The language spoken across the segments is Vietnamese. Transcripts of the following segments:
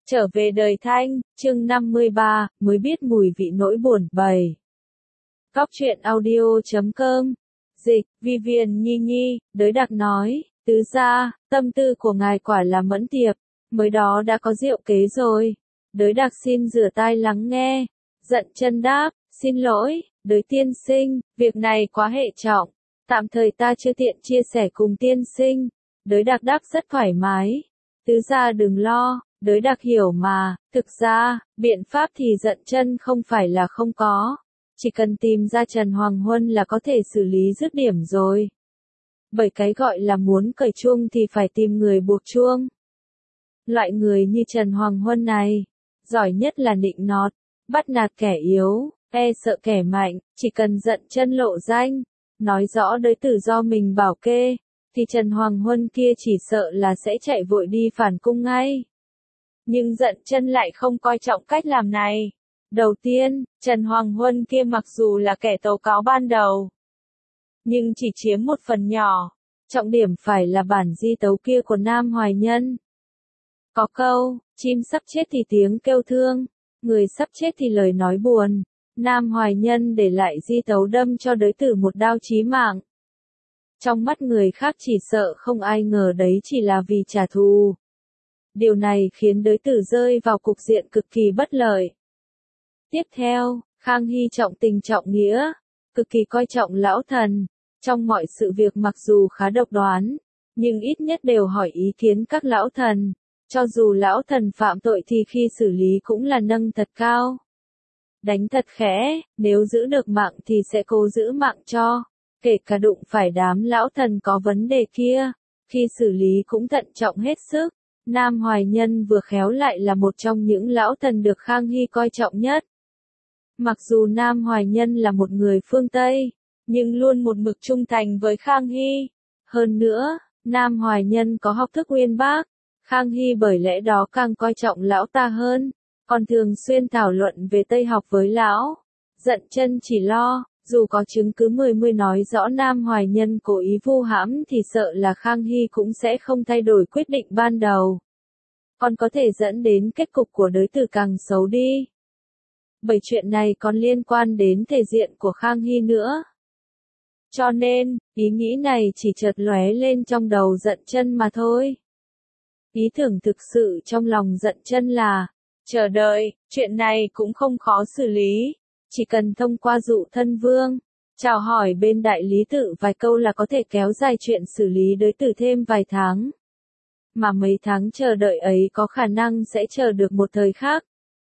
Trở về đời Thanh, chương 53, mới biết mùi vị nỗi buồn. 7. Góc truyện audio.com. Dịch, Vivian Nhi Nhi, Đới Đặc nói, tứ gia, tâm tư của ngài quả là mẫn tiệp, mới đó đã có diệu kế rồi. Đới Đặc xin rửa tai lắng nghe. Dận chân đáp, xin lỗi, Đới tiên sinh, việc này quá hệ trọng, tạm thời ta chưa tiện chia sẻ cùng tiên sinh. Đới Đặc đáp rất thoải mái. Tứ gia đừng lo. Đới Đặc hiểu mà, thực ra, biện pháp thì Dận chân không phải là không có. Chỉ cần tìm ra Trần Hoàng Huân là có thể xử lý dứt điểm rồi. Bởi cái gọi là muốn cởi chuông thì phải tìm người buộc chuông. Loại người như Trần Hoàng Huân này, giỏi nhất là nịnh nọt, bắt nạt kẻ yếu, e sợ kẻ mạnh, chỉ cần Dận chân lộ danh, nói rõ đới tử do mình bảo kê, thì Trần Hoàng Huân kia chỉ sợ là sẽ chạy vội đi phản cung ngay. Nhưng Dận chân lại không coi trọng cách làm này. Đầu tiên, Trần Hoàng Huân kia mặc dù là kẻ tố cáo ban đầu, nhưng chỉ chiếm một phần nhỏ. Trọng điểm phải là bản di tấu kia của Nam Hoài Nhân. Có câu, chim sắp chết thì tiếng kêu thương, người sắp chết thì lời nói buồn. Nam Hoài Nhân để lại di tấu đâm cho đới tử một đao chí mạng. Trong mắt người khác chỉ sợ không ai ngờ đấy chỉ là vì trả thù. Điều này khiến đới tử rơi vào cục diện cực kỳ bất lợi. Tiếp theo, Khang Hy trọng tình trọng nghĩa, cực kỳ coi trọng lão thần. Trong mọi sự việc mặc dù khá độc đoán, nhưng ít nhất đều hỏi ý kiến các lão thần. Cho dù lão thần phạm tội thì khi xử lý cũng là nâng thật cao. Đánh thật khẽ, nếu giữ được mạng thì sẽ cố giữ mạng cho. Kể cả đụng phải đám lão thần có vấn đề kia, khi xử lý cũng thận trọng hết sức. Nam Hoài Nhân vừa khéo lại là một trong những lão thần được Khang Hy coi trọng nhất. Mặc dù Nam Hoài Nhân là một người phương Tây, nhưng luôn một mực trung thành với Khang Hy. Hơn nữa, Nam Hoài Nhân có học thức uyên bác, Khang Hy bởi lẽ đó càng coi trọng lão ta hơn, còn thường xuyên thảo luận về Tây học với lão. Dận chân chỉ lo, dù có chứng cứ mười nói rõ Nam Hoài Nhân cố ý vu hãm thì sợ là Khang Hy cũng sẽ không thay đổi quyết định ban đầu. Còn có thể dẫn đến kết cục của đới tử càng xấu đi. Bởi chuyện này còn liên quan đến thể diện của Khang Hy nữa. Cho nên, ý nghĩ này chỉ chợt lóe lên trong đầu Dận chân mà thôi. Ý tưởng thực sự trong lòng Dận chân là, chờ đợi, chuyện này cũng không khó xử lý. Chỉ cần thông qua dụ thân vương, chào hỏi bên đại lý tự vài câu là có thể kéo dài chuyện xử lý đới tử thêm vài tháng. Mà mấy tháng chờ đợi ấy có khả năng sẽ chờ được một thời khác.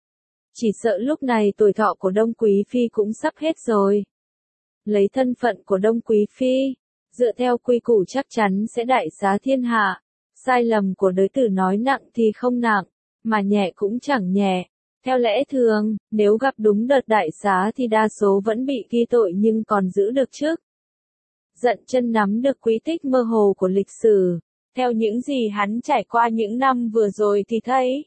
Chỉ sợ lúc này tuổi thọ của Đông Quý Phi cũng sắp hết rồi. Lấy thân phận của Đông Quý Phi, dựa theo quy củ chắc chắn sẽ đại xá thiên hạ. Sai lầm của đới tử nói nặng thì không nặng, mà nhẹ cũng chẳng nhẹ. Theo lẽ thường, nếu gặp đúng đợt đại xá thì đa số vẫn bị ghi tội nhưng còn giữ được chức. Dận chân nắm được quỹ tích mơ hồ của lịch sử. Theo những gì hắn trải qua những năm vừa rồi thì thấy.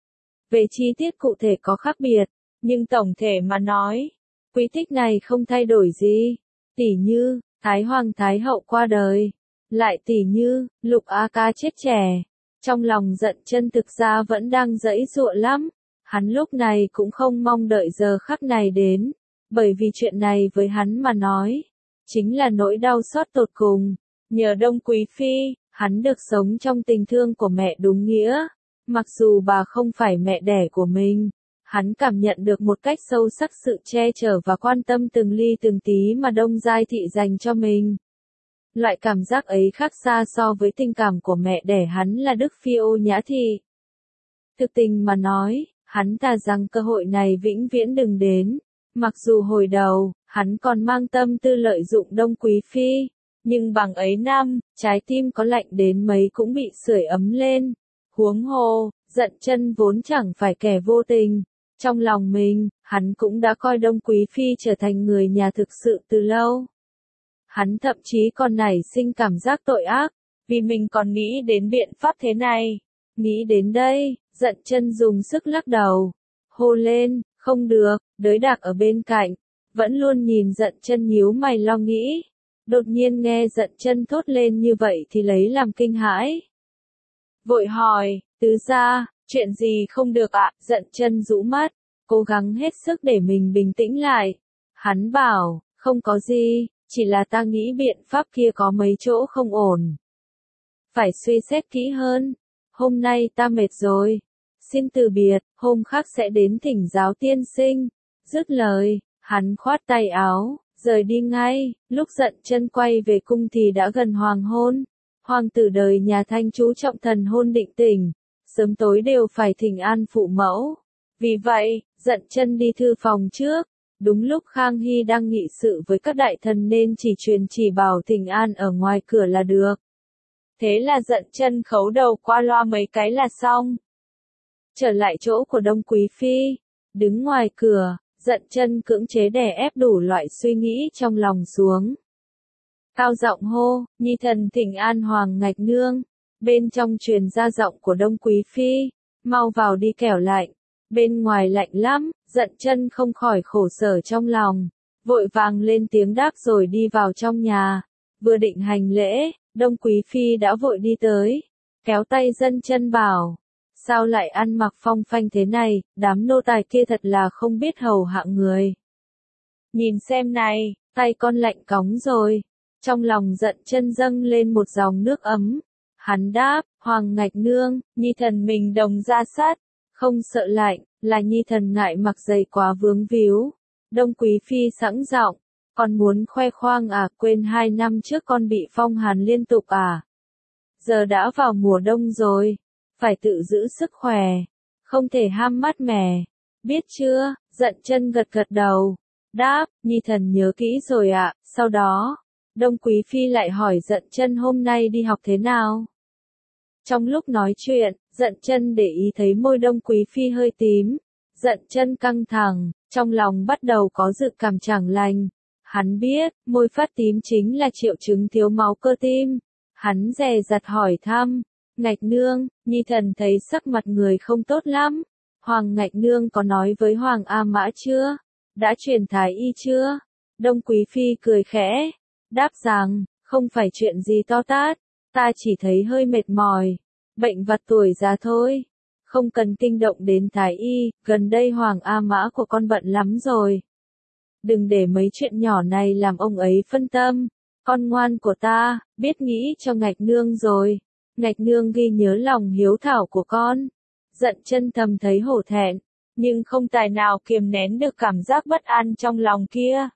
Về chi tiết cụ thể có khác biệt, nhưng tổng thể mà nói, quy tích này không thay đổi gì. Tỉ như, Thái Hoàng Thái Hậu qua đời. Lại tỉ như, Lục A Ca chết trẻ. Trong lòng Dận chân thực ra vẫn đang giãy giụa lắm. Hắn lúc này cũng không mong đợi giờ khắc này đến. Bởi vì chuyện này với hắn mà nói, chính là nỗi đau xót tột cùng. Nhờ Đông Quý Phi, hắn được sống trong tình thương của mẹ đúng nghĩa. Mặc dù bà không phải mẹ đẻ của mình, hắn cảm nhận được một cách sâu sắc sự che chở và quan tâm từng ly từng tí mà Đông Giai Thị dành cho mình. Loại cảm giác ấy khác xa so với tình cảm của mẹ đẻ hắn là Đức Phi Ô Nhã Thị. Thực tình mà nói, hắn thà rằng cơ hội này vĩnh viễn đừng đến. Mặc dù hồi đầu, hắn còn mang tâm tư lợi dụng Đông Quý Phi. Nhưng bằng ấy năm, trái tim có lạnh đến mấy cũng bị sưởi ấm lên. Huống hồ, Dận chân vốn chẳng phải kẻ vô tình. Trong lòng mình, hắn cũng đã coi Đông Quý Phi trở thành người nhà thực sự từ lâu. Hắn thậm chí còn nảy sinh cảm giác tội ác, vì mình còn nghĩ đến biện pháp thế này. Nghĩ đến đây, Dận chân dùng sức lắc đầu. Hô lên, không được, Đới Đặc ở bên cạnh, vẫn luôn nhìn Dận chân nhíu mày lo nghĩ. Đột nhiên nghe Dận chân thốt lên như vậy thì lấy làm kinh hãi. Vội hỏi, tứ gia, Chuyện gì không được ạ? Dận chân rũ mắt, cố gắng hết sức để mình bình tĩnh lại. Hắn bảo, không có gì, chỉ là ta nghĩ biện pháp kia có mấy chỗ không ổn. Phải suy xét kỹ hơn. Hôm nay ta mệt rồi. Xin từ biệt, hôm khác sẽ đến thỉnh giáo tiên sinh. Dứt lời, hắn khoát tay áo, rời đi ngay. Lúc Dận chân quay về cung thì đã gần hoàng hôn. Hoàng tử đời nhà Thanh chú trọng thần hôn định tình, sớm tối đều phải thỉnh an phụ mẫu. Vì vậy, Dận chân đi thư phòng trước. Đúng lúc Khang Hy đang nghị sự với các đại thần nên chỉ truyền chỉ bảo thỉnh an ở ngoài cửa là được. Thế là Dận chân khấu đầu qua loa mấy cái là xong. Trở lại chỗ của Đông Quý Phi, đứng ngoài cửa, Dận chân cưỡng chế đè ép đủ loại suy nghĩ trong lòng xuống. Cao giọng hô, nhi thần thỉnh an Hoàng Ngạch Nương. Bên trong truyền ra giọng của Đông Quý Phi, mau vào đi kẻo lạnh. Bên ngoài lạnh lắm, Dận chân không khỏi khổ sở trong lòng, vội vàng lên tiếng đáp rồi đi vào trong nhà. Vừa định hành lễ, Đông Quý Phi đã vội đi tới, kéo tay Dận chân bảo, sao lại ăn mặc phong phanh thế này, đám nô tài kia thật là không biết hầu hạ người. Nhìn xem này, tay con lạnh cóng rồi. Trong lòng Dận chân dâng lên một dòng nước ấm. Hắn đáp, Hoàng Ngạch Nương, nhi thần mình đồng ra sát, không sợ lạnh, là nhi thần ngại mặc giày quá vướng víu. Đông Quý Phi sẵn giọng, con muốn khoe khoang à, quên 2 năm trước con bị phong hàn liên tục à. Giờ đã vào mùa đông rồi, phải tự giữ sức khỏe, không thể ham mát mẻ, biết chưa? Dận chân gật gật đầu, đáp, nhi thần nhớ kỹ rồi ạ. Sau đó, Đông Quý Phi lại hỏi Dận chân hôm nay đi học thế nào. Trong lúc nói chuyện, Dận chân để ý thấy môi Đông Quý Phi hơi tím. Dận chân căng thẳng, trong lòng bắt đầu có dự cảm chẳng lành. Hắn biết, môi phát tím chính là triệu chứng thiếu máu cơ tim. Hắn dè dặt hỏi thăm, Ngạch Nương, nhi thần thấy sắc mặt người không tốt lắm. Hoàng Ngạch Nương có nói với Hoàng A Mã chưa? Đã truyền thái y chưa? Đông Quý Phi cười khẽ, đáp rằng, không phải chuyện gì to tát, ta chỉ thấy hơi mệt mỏi, bệnh vặt tuổi già thôi, không cần kinh động đến thái y, gần đây Hoàng A Mã của con bận lắm rồi. Đừng để mấy chuyện nhỏ này làm ông ấy phân tâm, con ngoan của ta, biết nghĩ cho Ngạch Nương rồi, Ngạch Nương ghi nhớ lòng hiếu thảo của con. Dận chân thầm thấy hổ thẹn, nhưng không tài nào kiềm nén được cảm giác bất an trong lòng kia.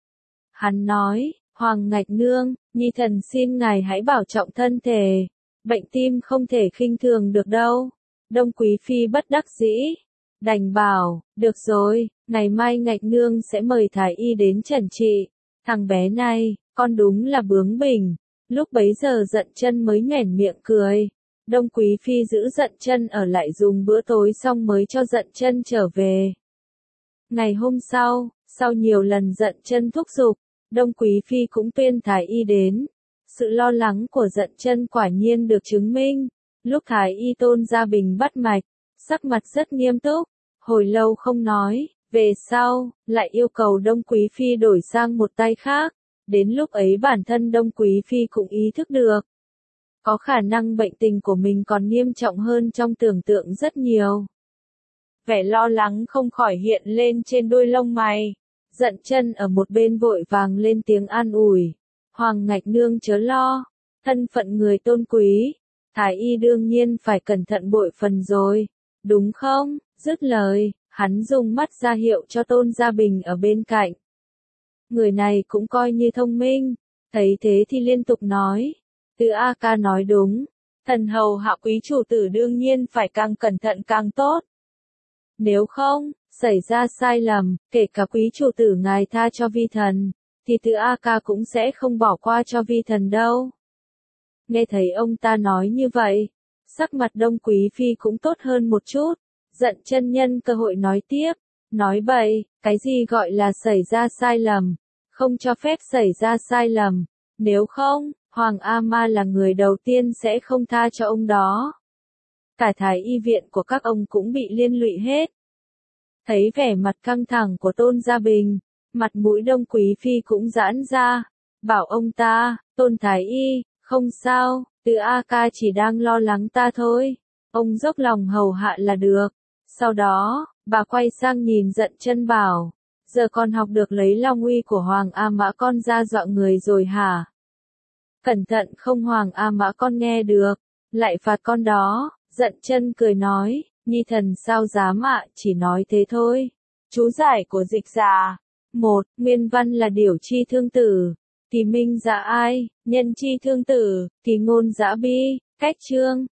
Hắn nói, Hoàng Ngạch Nương, nhi thần xin ngài hãy bảo trọng thân thể, bệnh tim không thể khinh thường được đâu. Đông Quý Phi bất đắc dĩ, đành bảo, được rồi, ngày mai Ngạch Nương sẽ mời thái y đến trần trị. Thằng bé này, con đúng là bướng bỉnh. Lúc bấy giờ Dận chân mới nhoẻn miệng cười. Đông Quý Phi giữ Dận chân ở lại dùng bữa tối xong mới cho Dận chân trở về. Ngày hôm sau nhiều lần Dận chân thúc giục, Đông Quý Phi cũng tuyên thái y đến. Sự lo lắng của Dận chân quả nhiên được chứng minh. Lúc thái y Tôn Gia Bình bắt mạch, sắc mặt rất nghiêm túc, hồi lâu không nói, về sau, lại yêu cầu Đông Quý Phi đổi sang một tay khác. Đến lúc ấy bản thân Đông Quý Phi cũng ý thức được. Có khả năng bệnh tình của mình còn nghiêm trọng hơn trong tưởng tượng rất nhiều. Vẻ lo lắng không khỏi hiện lên trên đôi lông mày. Dận chân ở một bên vội vàng lên tiếng an ủi. Hoàng Ngạch Nương chớ lo, thân phận người tôn quý, thái y đương nhiên phải cẩn thận bội phần rồi, đúng không? Dứt lời, hắn dùng mắt ra hiệu cho Tôn Gia Bình ở bên cạnh. Người này cũng coi như thông minh, thấy thế thì liên tục nói, Từ A Ca nói đúng, thần hầu hạ quý chủ tử đương nhiên phải càng cẩn thận càng tốt. Nếu không, xảy ra sai lầm, kể cả quý chủ tử ngài tha cho vi thần, thì Từ A Ca cũng sẽ không bỏ qua cho vi thần đâu. Nghe thấy ông ta nói như vậy, sắc mặt Đông Quý Phi cũng tốt hơn một chút. Dận chân nhân cơ hội nói tiếp, nói bậy, cái gì gọi là xảy ra sai lầm, không cho phép xảy ra sai lầm, nếu không, Hoàng A Ma là người đầu tiên sẽ không tha cho ông đó. Cả thái y viện của các ông cũng bị liên lụy hết. Thấy vẻ mặt căng thẳng của Tôn Gia Bình, mặt mũi Đông Quý Phi cũng giãn ra, bảo ông ta, Tôn thái y, không sao, Từ A Ca chỉ đang lo lắng ta thôi. ông dốc lòng hầu hạ là được. Sau đó, bà quay sang nhìn Dận Chân bảo, giờ con học được lấy long uy của Hoàng A Mã con ra dọa người rồi hả? Cẩn thận không Hoàng A Mã con nghe được, lại phạt con đó. Dận Chân cười nói, nhi thần sao dám ạ, chỉ nói thế thôi. Chú giải của dịch giả. 1. Nguyên văn là điểu chi thương tử. Kỳ minh giả ai, nhân chi thương tử, kỳ ngôn giả bi. Cách chương.